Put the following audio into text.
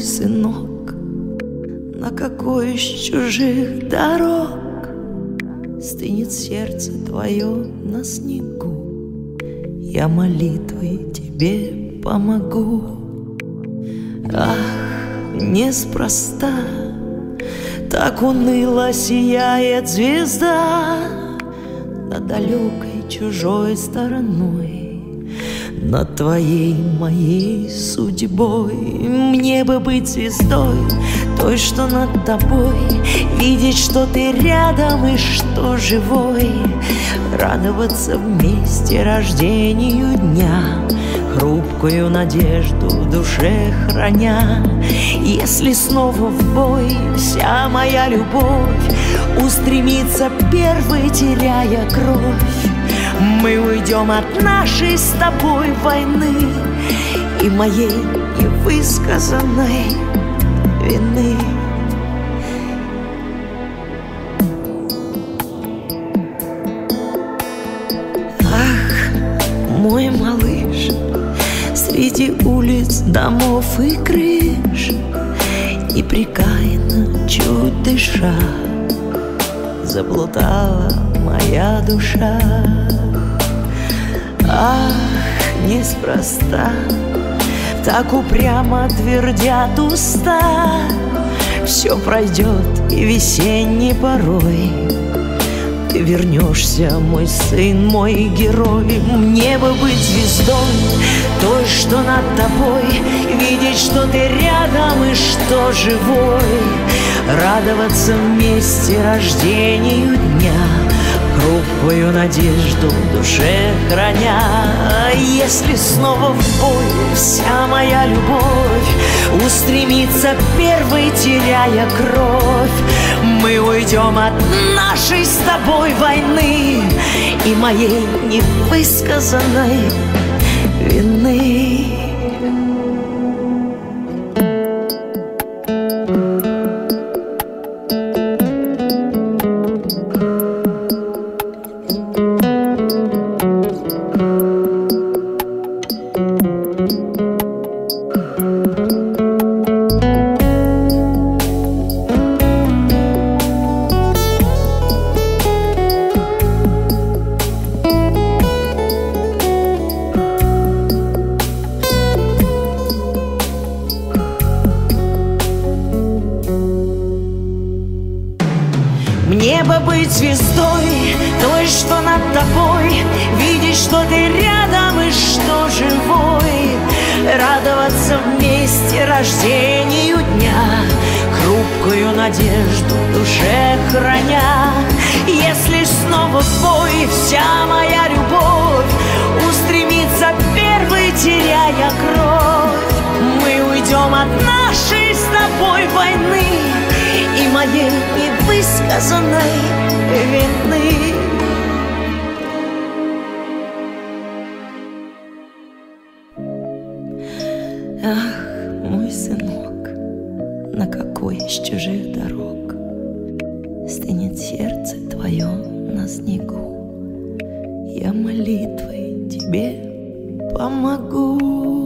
сынок, на какой из чужих дорог стынет сердце твое на снегу? Я молитвой тебе помогу. Ах, неспроста так уныло сияет звезда над далекой чужой стороной, над твоей моей судьбой. Мне бы быть звездой, той, что над тобой, видеть, что ты рядом и что живой, радоваться вместе рождению дня, хрупкую надежду в душе храня. Если снова в бой вся моя любовь устремится первой, теряя кровь, мы уйдем от нашей с тобой войны и моей невысказанной вины. Ах, мой малыш, среди улиц, домов и крыш, непрекаянно, чуть дыша, заплутала моя душа. Ах, неспроста так упрямо твердят уста, все пройдет и весенней порой ты вернешься, мой сын, мой герой. Мне бы быть звездой, той, что над тобой, видеть, что ты рядом и что живой, радоваться вместе рождению дня, хрупкую надежду в душе храня. Если снова в бой вся моя любовь устремится первой, теряя кровь, мы уйдем от нашей с тобой войны и моей невысказанной вины. Мне бы быть звездой, той, что над тобой, видеть, что ты рядом и что живой, радоваться вместе рождению дня, хрупкую надежду в душе храня. Если снова в бой вся моя любовь устремится первой, теряя кровь, мы уйдем от нашей с тобой войны и моей невысказанной вины. Ах, мой сынок, на какой из чужих дорог стынет сердце твое на снегу? Я молитвой тебе помогу.